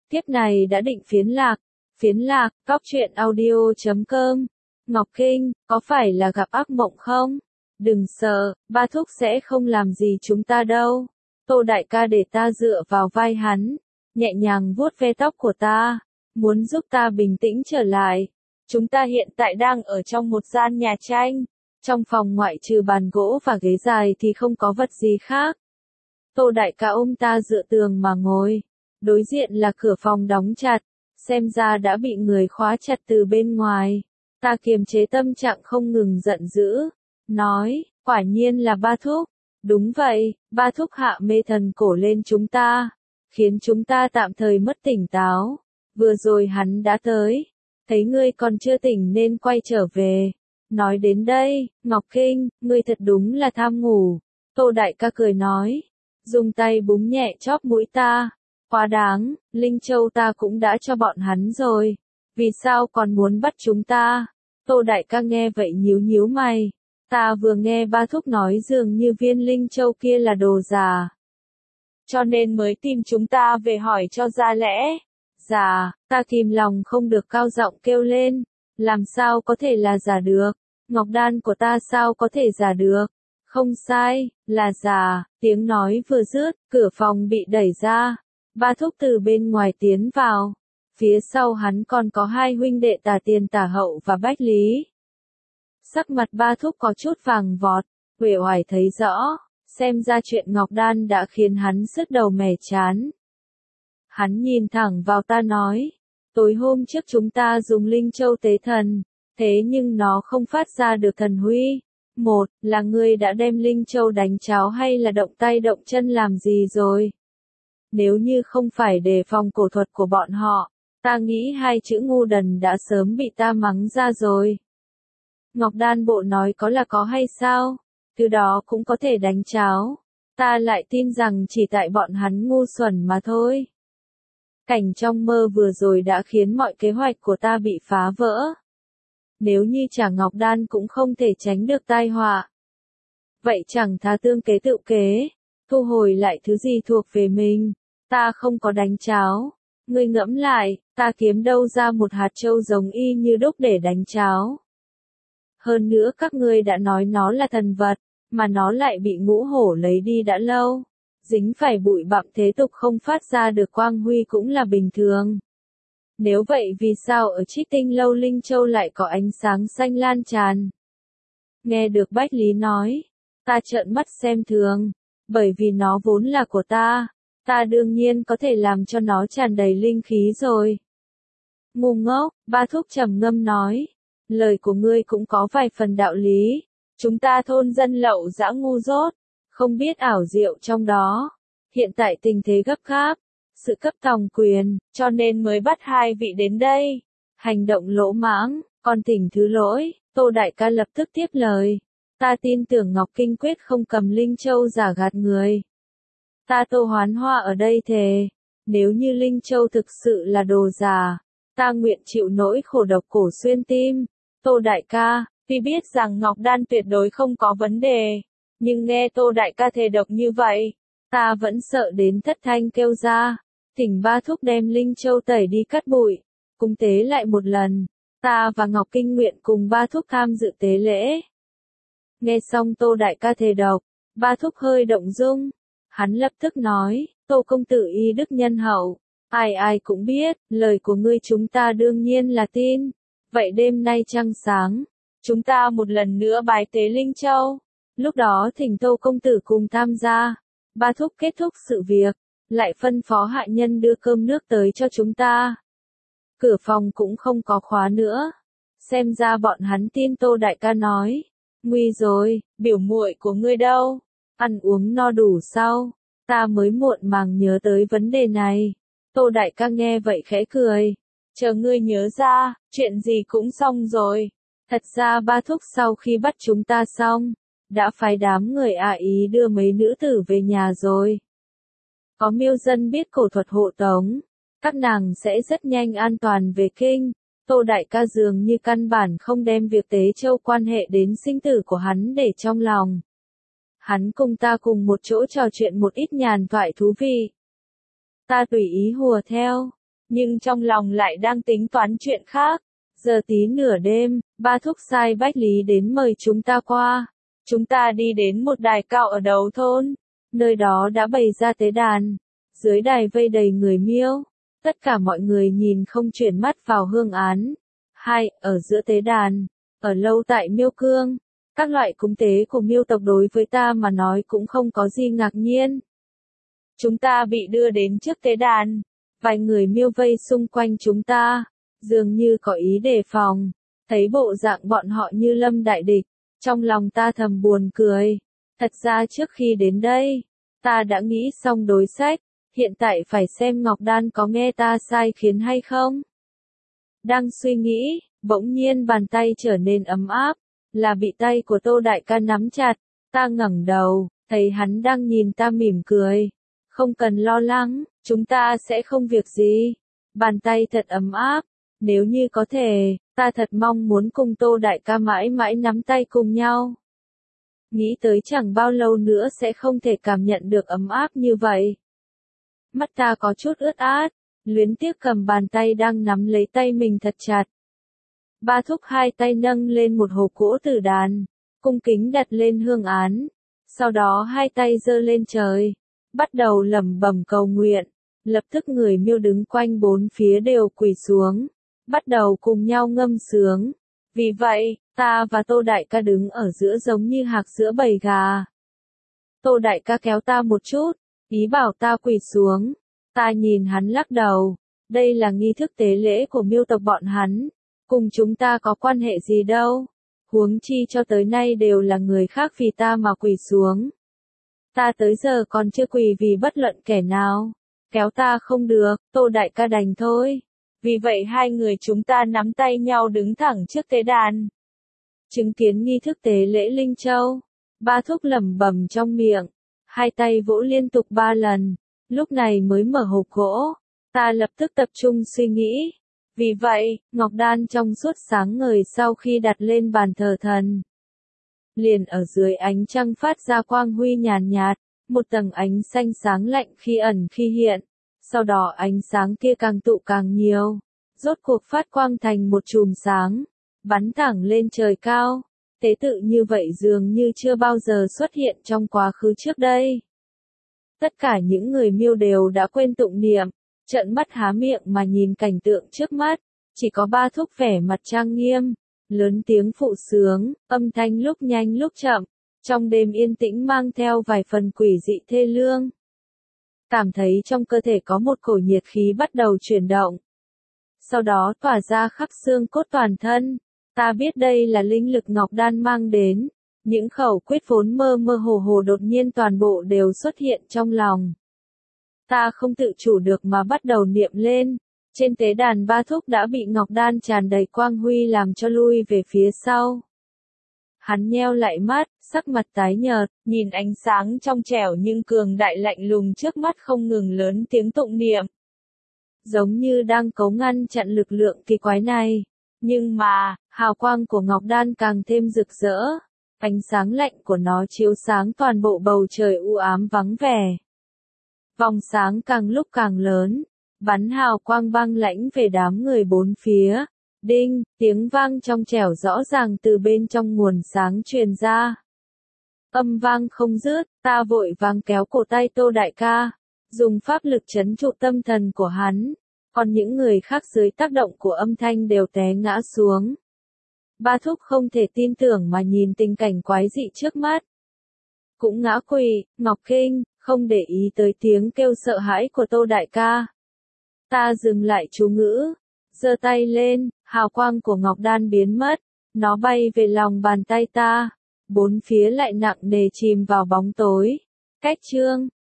Tiếp này đã định phiến lạc, cóc truyện audio.com. Ngọc Kinh, có phải là gặp ác mộng không? Đừng sợ, ba thúc sẽ không làm gì chúng ta đâu. Tô đại ca để ta dựa vào vai hắn, nhẹ nhàng vuốt ve tóc của ta, muốn giúp ta bình tĩnh trở lại. Chúng ta hiện tại đang ở trong một gian nhà tranh. Trong phòng ngoại trừ bàn gỗ và ghế dài thì không có vật gì khác. Tô đại ca ôm ta dựa tường mà ngồi. Đối diện là cửa phòng đóng chặt, xem ra đã bị người khóa chặt từ bên ngoài. Ta kiềm chế tâm trạng không ngừng giận dữ, nói, quả nhiên là ba thúc. Đúng vậy, ba thúc hạ mê thần cổ lên chúng ta, khiến chúng ta tạm thời mất tỉnh táo. Vừa rồi hắn đã tới, thấy ngươi còn chưa tỉnh nên quay trở về. Nói đến đây, Ngọc Kinh, ngươi thật đúng là tham ngủ. Tô đại ca cười nói, dùng tay búng nhẹ chóp mũi ta. Quá đáng, Linh Châu ta cũng đã cho bọn hắn rồi. Vì sao còn muốn bắt chúng ta? Tô đại ca nghe vậy nhíu mày. Ta vừa nghe ba thúc nói dường như viên Linh Châu kia là đồ giả. Cho nên mới tìm chúng ta về hỏi cho ra lẽ. Giả, ta kìm lòng không được cao giọng kêu lên. Làm sao có thể là giả được? Ngọc đan của ta sao có thể giả được? Không sai, là giả. Tiếng nói vừa dứt, cửa phòng bị đẩy ra. Ba thúc từ bên ngoài tiến vào. Phía sau hắn còn có hai huynh đệ Tả Tiền Tả Hậu và Bách Lý. Sắc mặt ba thúc có chút vàng vọt, uể oải thấy rõ, xem ra chuyện Ngọc Đan đã khiến hắn sứt đầu mẻ chán. Hắn nhìn thẳng vào ta nói, tối hôm trước chúng ta dùng Linh Châu tế thần, thế nhưng nó không phát ra được thần huy. Một, là ngươi đã đem Linh Châu đánh cháo hay là động tay động chân làm gì rồi? Nếu như không phải đề phòng cổ thuật của bọn họ, ta nghĩ hai chữ ngu đần đã sớm bị ta mắng ra rồi. Ngọc đan bộ nói có là có hay sao? Từ đó cũng có thể đánh cháo. Ta lại tin rằng chỉ tại bọn hắn ngu xuẩn mà thôi. Cảnh trong mơ vừa rồi đã khiến mọi kế hoạch của ta bị phá vỡ. Nếu như trả Ngọc đan cũng không thể tránh được tai họa. Vậy chẳng thà tương kế tự kế, thu hồi lại thứ gì thuộc về mình. Ta không có đánh cháo. Ngươi ngẫm lại, ta kiếm đâu ra một hạt châu giống y như đúc để đánh cháo. Hơn nữa các ngươi đã nói nó là thần vật, mà nó lại bị ngũ hổ lấy đi đã lâu. Dính phải bụi bặm thế tục không phát ra được quang huy cũng là bình thường. Nếu vậy vì sao ở Trích Tinh Lâu Linh Châu lại có ánh sáng xanh lan tràn? Nghe được Bách Lý nói, ta trợn mắt xem thường, bởi vì nó vốn là của ta. Ta đương nhiên có thể làm cho nó tràn đầy linh khí rồi. Ngu ngốc, ba thúc trầm ngâm nói. Lời của ngươi cũng có vài phần đạo lý. Chúng ta thôn dân lậu dã ngu dốt, không biết ảo diệu trong đó. Hiện tại tình thế gấp gáp, sự cấp tòng quyền, cho nên mới bắt hai vị đến đây. Hành động lỗ mãng, còn thỉnh thứ lỗi. Tô đại ca lập tức tiếp lời. Ta tin tưởng Ngọc Kinh quyết không cầm Linh Châu giả gạt người. Ta Tô Hoán Hoa ở đây thề, nếu như Linh Châu thực sự là đồ giả, ta nguyện chịu nỗi khổ độc cổ xuyên tim. Tô đại ca, tuy biết rằng Ngọc đan tuyệt đối không có vấn đề, nhưng nghe Tô đại ca thề độc như vậy, ta vẫn sợ đến thất thanh kêu ra. Thỉnh ba thúc đem Linh Châu tẩy đi cắt bụi, cúng tế lại một lần. Ta và Ngọc Kinh nguyện cùng ba thúc tham dự tế lễ. Nghe xong Tô đại ca thề độc, ba thúc hơi động dung. Hắn lập tức nói, Tô công tử y đức nhân hậu, ai cũng biết, lời của ngươi chúng ta đương nhiên là tin. Vậy đêm nay trăng sáng, chúng ta một lần nữa bái tế Linh Châu. Lúc đó thỉnh Tô công tử cùng tham gia. Ba thúc kết thúc sự việc, lại phân phó hạ nhân đưa cơm nước tới cho chúng ta. Cửa phòng cũng không có khóa nữa. Xem ra bọn hắn tin Tô đại ca nói. Nguy rồi, biểu muội của ngươi đâu? Ăn uống no đủ sau, ta mới muộn màng nhớ tới vấn đề này. Tô đại ca nghe vậy khẽ cười. Chờ ngươi nhớ ra, chuyện gì cũng xong rồi. Thật ra ba thúc sau khi bắt chúng ta xong, đã phái đám người ý đưa mấy nữ tử về nhà rồi. Có miêu dân biết cổ thuật hộ tống, các nàng sẽ rất nhanh an toàn về kinh. Tô đại ca dường như căn bản không đem việc tế châu quan hệ đến sinh tử của hắn để trong lòng. Hắn cùng ta cùng một chỗ trò chuyện một ít nhàn thoại thú vị. Ta tùy ý hùa theo. nhưng trong lòng lại đang tính toán chuyện khác. Giờ tí nửa đêm, ba thúc sai Bách Lý đến mời chúng ta qua. Chúng ta đi đến một đài cao ở đầu thôn. Nơi đó đã bày ra tế đàn. Dưới đài vây đầy người Miêu. Tất cả mọi người nhìn không chuyển mắt vào hương án. Ở giữa tế đàn. Ở lâu tại Miêu Cương. Các loại cúng tế của Miêu tộc đối với ta mà nói cũng không có gì ngạc nhiên. Chúng ta bị đưa đến trước tế đàn. Vài người Miêu vây xung quanh chúng ta. Dường như có ý đề phòng. Thấy bộ dạng bọn họ như lâm đại địch. Trong lòng ta thầm buồn cười. Thật ra trước khi đến đây, ta đã nghĩ xong đối sách. Hiện tại phải xem Ngọc Đan có nghe ta sai khiến hay không. Đang suy nghĩ, bỗng nhiên bàn tay trở nên ấm áp. Là bị tay của Tô Đại ca nắm chặt. Ta ngẩng đầu, thấy hắn đang nhìn ta mỉm cười. Không cần lo lắng, chúng ta sẽ không việc gì. Bàn tay thật ấm áp. Nếu như có thể, ta thật mong muốn cùng Tô Đại ca mãi mãi nắm tay cùng nhau. Nghĩ tới chẳng bao lâu nữa sẽ không thể cảm nhận được ấm áp như vậy. Mắt ta có chút ướt át, luyến tiếc cầm bàn tay đang nắm lấy tay mình thật chặt. Ba thúc hai tay nâng lên một hộp gỗ tử đàn, cung kính đặt lên hương án. Sau đó hai tay giơ lên trời, bắt đầu lẩm bẩm cầu nguyện. Lập tức người Miêu đứng quanh bốn phía đều quỳ xuống, bắt đầu cùng nhau ngâm sướng. Vì vậy, ta và Tô Đại ca đứng ở giữa giống như hạc giữa bầy gà. Tô Đại ca kéo ta một chút, ý bảo ta quỳ xuống. Ta nhìn hắn lắc đầu. Đây là nghi thức tế lễ của Miêu tộc bọn hắn. Cùng chúng ta có quan hệ gì đâu. Huống chi cho tới nay đều là người khác vì ta mà quỳ xuống. Ta tới giờ còn chưa quỳ vì bất luận kẻ nào. Kéo ta không được, Tô Đại ca đành thôi. Vì vậy hai người chúng ta nắm tay nhau đứng thẳng trước tế đàn. Chứng kiến nghi thức tế lễ Linh Châu. Ba thúc lẩm bẩm trong miệng. Hai tay vỗ liên tục 3 lần. Lúc này mới mở hộp gỗ. Ta lập tức tập trung suy nghĩ. Vì vậy, ngọc đan trong suốt sáng ngời sau khi đặt lên bàn thờ thần. Liền ở dưới ánh trăng phát ra quang huy nhàn nhạt, một tầng ánh xanh sáng lạnh khi ẩn khi hiện. Sau đó ánh sáng kia càng tụ càng nhiều. Rốt cuộc phát quang thành một chùm sáng. Bắn thẳng lên trời cao. Tế tự như vậy dường như chưa bao giờ xuất hiện trong quá khứ trước đây. Tất cả những người Miêu đều đã quên tụng niệm, trợn mắt há miệng mà nhìn cảnh tượng trước mắt. Chỉ có ba thúc vẻ mặt trang nghiêm, lớn tiếng phụ sướng, âm thanh lúc nhanh lúc chậm, trong đêm yên tĩnh mang theo vài phần quỷ dị thê lương. Cảm thấy trong cơ thể có một cổ nhiệt khí bắt đầu chuyển động. Sau đó tỏa ra khắp xương cốt toàn thân. Ta biết đây là linh lực ngọc đan mang đến. Những khẩu quyết vốn mơ mơ hồ hồ đột nhiên toàn bộ đều xuất hiện trong lòng. Ta không tự chủ được mà bắt đầu niệm lên. Trên tế đàn ba thúc đã bị ngọc đan tràn đầy quang huy làm cho lui về phía sau. Hắn nheo lại mắt, sắc mặt tái nhợt, nhìn ánh sáng trong trẻo nhưng cường đại lạnh lùng trước mắt không ngừng lớn tiếng tụng niệm. Giống như đang cấu ngăn chặn lực lượng kỳ quái này. Nhưng mà, hào quang của ngọc đan càng thêm rực rỡ. Ánh sáng lạnh của nó chiếu sáng toàn bộ bầu trời u ám vắng vẻ. Vòng sáng càng lúc càng lớn, bắn hào quang băng lãnh về đám người bốn phía. Đinh, tiếng vang trong trẻo rõ ràng từ bên trong nguồn sáng truyền ra. Âm vang không dứt, ta vội vàng kéo cổ tay Tô Đại ca, dùng pháp lực trấn trụ tâm thần của hắn, còn những người khác dưới tác động của âm thanh đều té ngã xuống. Ba thúc không thể tin tưởng mà nhìn tình cảnh quái dị trước mắt. Cũng ngã quỵ, Ngọc Kinh, không để ý tới tiếng kêu sợ hãi của Tô Đại ca. Ta dừng lại chú ngữ, giơ tay lên, hào quang của ngọc đan biến mất, nó bay về lòng bàn tay ta, bốn phía lại nặng nề chìm vào bóng tối. Cách chương